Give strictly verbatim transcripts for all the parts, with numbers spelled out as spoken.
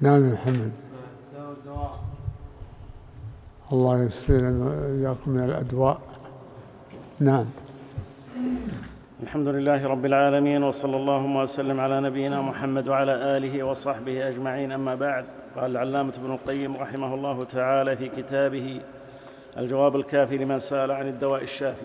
نعم يا محمد. الله يشفينا وإياكم من الأدواء. نعم. الحمد لله رب العالمين، وصلى اللهم وسلم على نبينا محمد وعلى آله وصحبه أجمعين، أما بعد. قال العلامة ابن القيم رحمه الله تعالى في كتابه الجواب الكافي لمن سأل عن الدواء الشافي،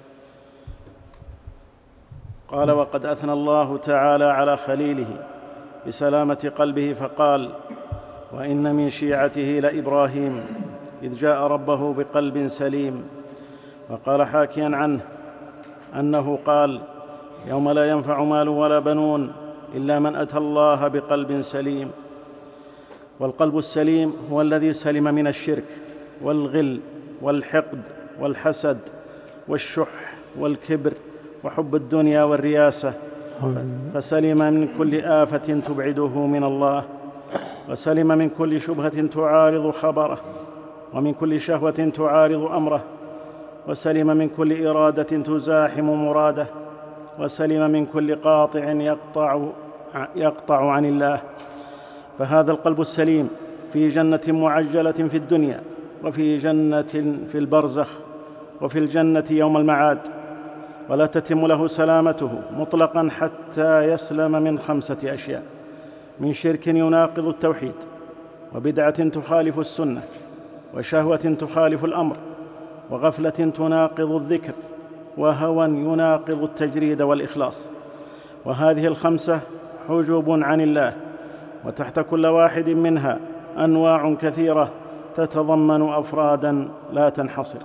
قال: وقد أثنى الله تعالى على خليله بسلامة قلبه فقال: وإن من شيعته لإبراهيم إذ جاء ربه بقلب سليم. وقال حاكيا عنه أنه قال: يوم لا ينفع مال ولا بنون إلا من أتى الله بقلب سليم. والقلب السليم هو الذي سلم من الشرك والغل والحقد والحسد والشح والكبر وحب الدنيا والرياسة، فسلم من كل آفة تبعده من الله، وسلم من كل شبهة تعارض خبره، ومن كل شهوة تعارض أمره، وسلم من كل إرادة تزاحم مراده، وسلم من كل قاطع يقطع, يقطع عن الله. فهذا القلب السليم في جنة معجلة في الدنيا، وفي جنة في البرزخ، وفي الجنة يوم المعاد، ولا تتم له سلامته مطلقا حتى يسلم من خمسة أشياء: من شرك يناقض التوحيد، وبدعة تخالف السنة، وشهوة تخالف الأمر، وغفلة تناقض الذكر، وهوى يناقض التجريد والإخلاص. وهذه الخمسة حجب عن الله، وتحت كل واحد منها أنواع كثيرة تتضمن أفرادا لا تنحصر.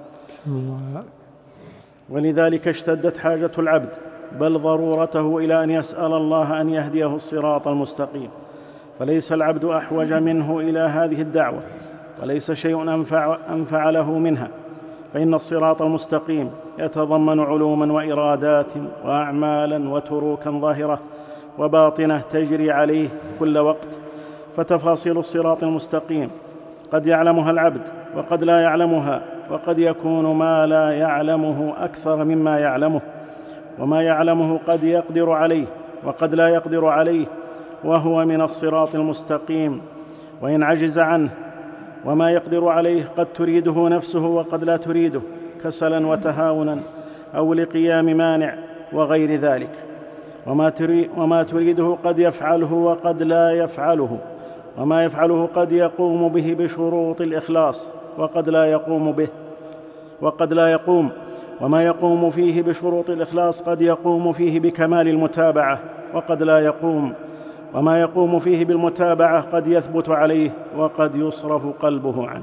ولذلك اشتدت حاجة العبد بل ضرورته إلى أن يسأل الله أن يهديه الصراط المستقيم، فليس العبد أحوج منه إلى هذه الدعوة، وليس شيء أنفع, أنفع له منها، فإن الصراط المستقيم يتضمن علوما وإرادات وأعمالا وتروكا ظاهرة وباطنة تجري عليه كل وقت. فتفاصيل الصراط المستقيم قد يعلمها العبد وقد لا يعلمها، وقد يكون ما لا يعلمه أكثر مما يعلمه، وما يعلمه قد يقدر عليه وقد لا يقدر عليه، وهو من الصراط المستقيم وإن عجز عنه. وما يقدر عليه قد تريده نفسه وقد لا تريده، كسلا وتهاونا أو لقيام مانع وغير ذلك. وما, تري وما تريده قد يفعله وقد لا يفعله، وما يفعله قد يقوم به بشروط الإخلاص وقد لا يقوم به وقد لا يقوم وما يقوم فيه بشروط الإخلاص قد يقوم فيه بكمال المتابعة وقد لا يقوم، وما يقوم فيه بالمتابعة قد يثبت عليه وقد يصرف قلبه عنه.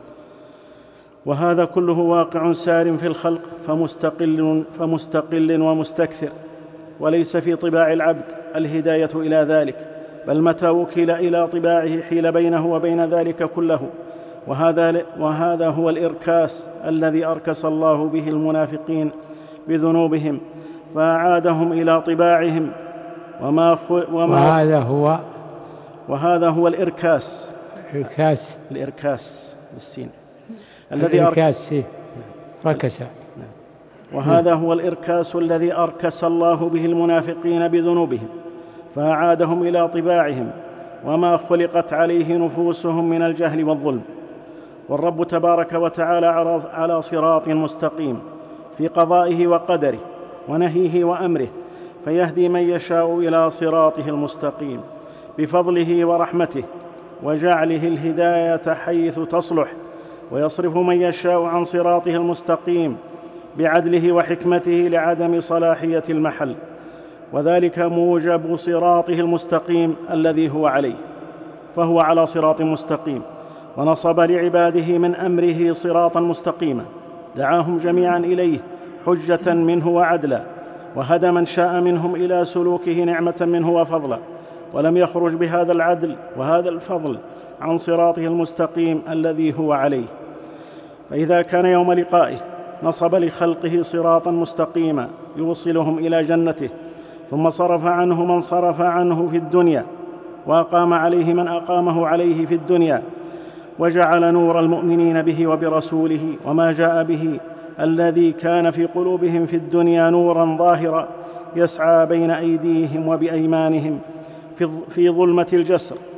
وهذا كله واقع سار في الخلق، فمستقل, فمستقل ومستكثر، وليس في طباع العبد الهداية إلى ذلك، بل متى وكل إلى طباعه حيل بينه وبين ذلك كله. وهذا, وهذا هو الإركاس الذي أركس الله به المنافقين بذنوبهم فأعادهم إلى طباعهم. وما وما وهذا هو وهذا هو الإركاس الإركاس الإركاس بالسين الذي الإركاس ركس. وهذا هو الإركاس الذي أركس الله به المنافقين بذنوبهم فأعادهم إلى طباعهم وما خلقت عليه نفوسهم من الجهل والظلم. والرب تبارك وتعالى على صراط مستقيم في قضائه وقدره ونهيه وأمره، فيهدي من يشاء إلى صراطه المستقيم بفضله ورحمته وجعله الهداية حيث تصلح، ويصرف من يشاء عن صراطه المستقيم بعدله وحكمته لعدم صلاحية المحل، وذلك موجب صراطه المستقيم الذي هو عليه. فهو على صراط مستقيم، ونصب لعباده من أمره صراطا مستقيما، دعاهم جميعا إليه حجة منه وعدلا، وهدى من شاء منهم إلى سلوكه نعمة منه وفضلا، ولم يخرج بهذا العدل وهذا الفضل عن صراطه المستقيم الذي هو عليه. فإذا كان يوم لقائه نصب لخلقه صراطا مستقيما يوصلهم إلى جنته، ثم صرف عنه من صرف عنه في الدنيا، وأقام عليه من أقامه عليه في الدنيا، وجعل نور المؤمنين به وبرسوله وما جاء به الذي كان في قلوبهم في الدنيا نورا ظاهرا يسعى بين أيديهم وبأيمانهم في ظلمة الجسر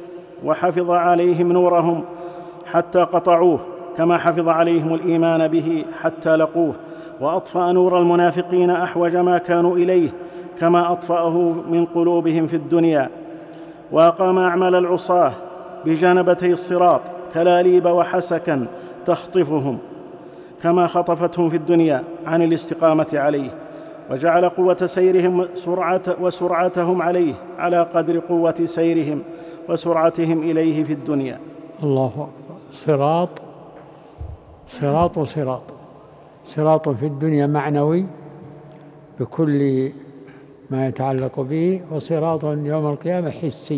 وحفظ عليهم نورهم حتى قطعوه، كما حفظ عليهم الإيمان به حتى لقوه، وأطفأ نور المنافقين أحوج ما كانوا إليه كما أطفأه من قلوبهم في الدنيا، وأقام أعمال العصاة بجانبتي الصراط كلاليب وحسكا تخطفهم كما خطفتهم في الدنيا عن الاستقامة عليه، وجعل قوة سيرهم سرعة وسرعتهم عليه على قدر قوة سيرهم وسرعتهم إليه في الدنيا. الله أكبر. صراط صراط وصراط، صراط في الدنيا معنوي بكل ما يتعلق به، وصراط يوم القيامة حسي،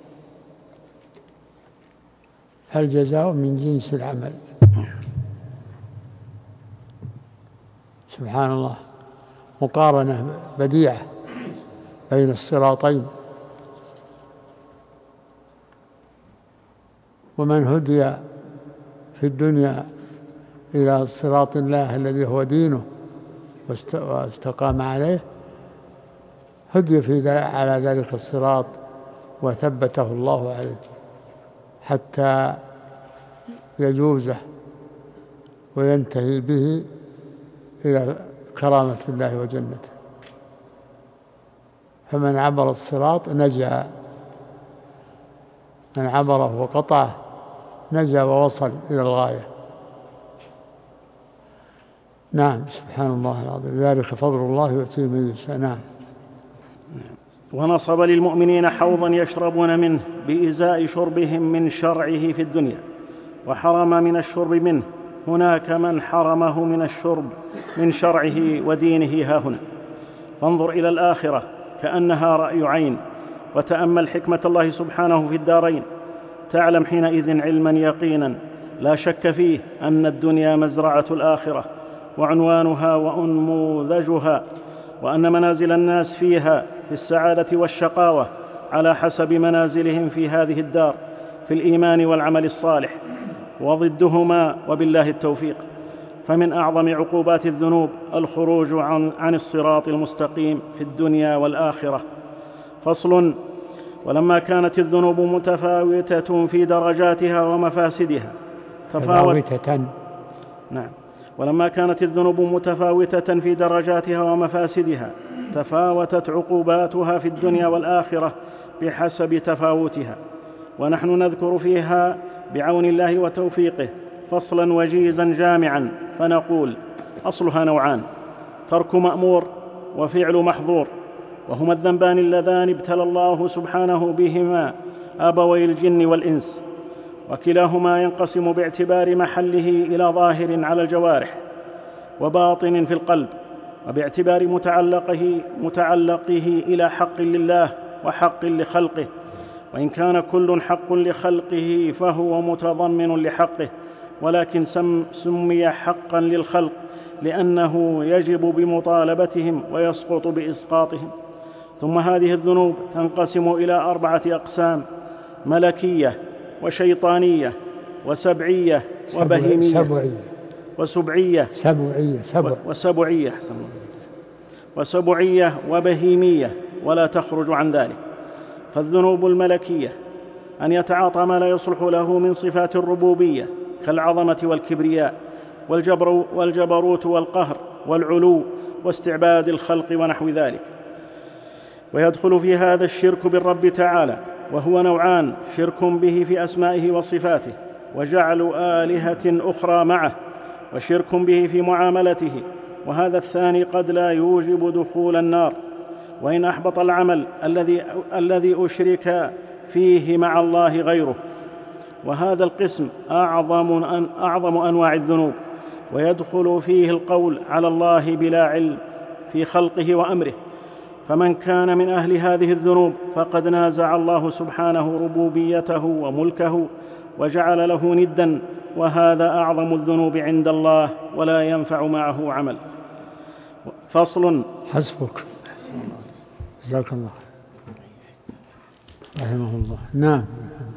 الجزاء من جنس العمل. سبحان الله، مقارنة بديعة بين الصراطين. ومن هدي في الدنيا إلى صراط الله الذي هو دينه واستقام عليه، هدي في على ذلك الصراط وثبته الله عليه حتى يجوزه وينتهي به إلى كرامة الله وجنته. فمن عبر الصراط نجا، من عبره وقطعه نجا ووصل إلى الغاية. نعم، سبحان الله العظيم، ذلك فضل الله يؤتيه من يشاء. نعم. ونصب للمؤمنين حوضا يشربون منه بإزاء شربهم من شرعه في الدنيا، وحرم من الشرب منه هناك من حرمه من الشرب من شرعه ودينه ها هنا. فانظر إلى الآخرة كأنها رأي عين، وتأمل حكمة الله سبحانه في الدارين، تعلم حينئذ علما يقينا لا شك فيه أن الدنيا مزرعة الآخرة وعنوانها وأنموذجها، وأن منازل الناس فيها في السعادة والشقاوة على حسب منازلهم في هذه الدار في الإيمان والعمل الصالح، وضدهما وبالله التوفيق. فمن أعظم عقوبات الذنوب الخروج عن, عن الصراط المستقيم في الدنيا والآخرة. فصل. ولما كانت الذنوب متفاوتة في درجاتها ومفاسدها تفاوت نعم ولما كانت الذنوب متفاوتة في درجاتها ومفاسدها تفاوتت عقوباتها في الدنيا والآخرة بحسب تفاوتها، ونحن نذكر فيها بعون الله وتوفيقه فصلا وجيزا جامعا، فنقول: أصلها نوعان: ترك مأمور وفعل محظور، وهما الذنبان اللذان ابتلى الله سبحانه بهما أبوي الجن والإنس، وكلاهما ينقسم باعتبار محله إلى ظاهر على الجوارح وباطن في القلب، وباعتبار متعلقه, متعلقه إلى حق لله وحق لخلقه، وإن كان كل حق لخلقه فهو متضمن لحقه، ولكن سم سمي حقا للخلق لأنه يجب بمطالبتهم ويسقط بإسقاطهم. ثم هذه الذنوب تنقسم إلى أربعة أقسام: ملكية وشيطانية وسبعية وبهيمية سبعية وسبعية سبعية سبع وسبعية وسبعية وبهيمية، ولا تخرج عن ذلك. فالذنوب الملكية أن يتعاطى ما لا يصلح له من صفات الربوبية كالعظمة والكبرياء والجبر والجبروت والقهر والعلو واستعباد الخلق ونحو ذلك. ويدخل في هذا الشرك بالرب تعالى، وهو نوعان: شرك به في أسمائه وصفاته وجعل آلهة أخرى معه، وشرك به في معاملته، وهذا الثاني قد لا يوجب دخول النار وإن أحبط العمل الذي الذي أشرك فيه مع الله غيره. وهذا القسم أعظم أن أعظم أنواع الذنوب، ويدخل فيه القول على الله بلا علم في خلقه وأمره. فمن كان من أهل هذه الذنوب فقد نازع الله سبحانه ربوبيته وملكه وجعل له ندا، وهذا أعظم الذنوب عند الله ولا ينفع معه عمل. فصل. حسبك. جزاك الله رحمه الله. نعم.